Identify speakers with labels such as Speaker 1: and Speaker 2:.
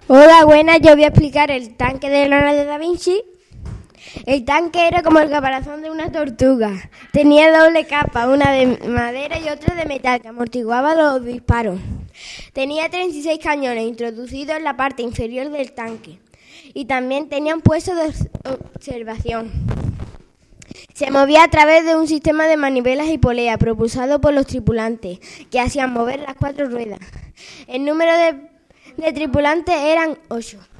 Speaker 1: Hola, buenas, yo voy a explicar el tanque de Leonardo da Vinci. El tanque era como el caparazón de una tortuga. Tenía doble capa, una de madera y otra de metal, que amortiguaba los disparos. Tenía 36 cañones introducidos en la parte inferior del tanque y también tenía un puesto de observación. Se movía a través de un sistema de manivelas y poleas propulsado por los tripulantes, que hacían mover las 4 ruedas. El número de tripulantes eran 8.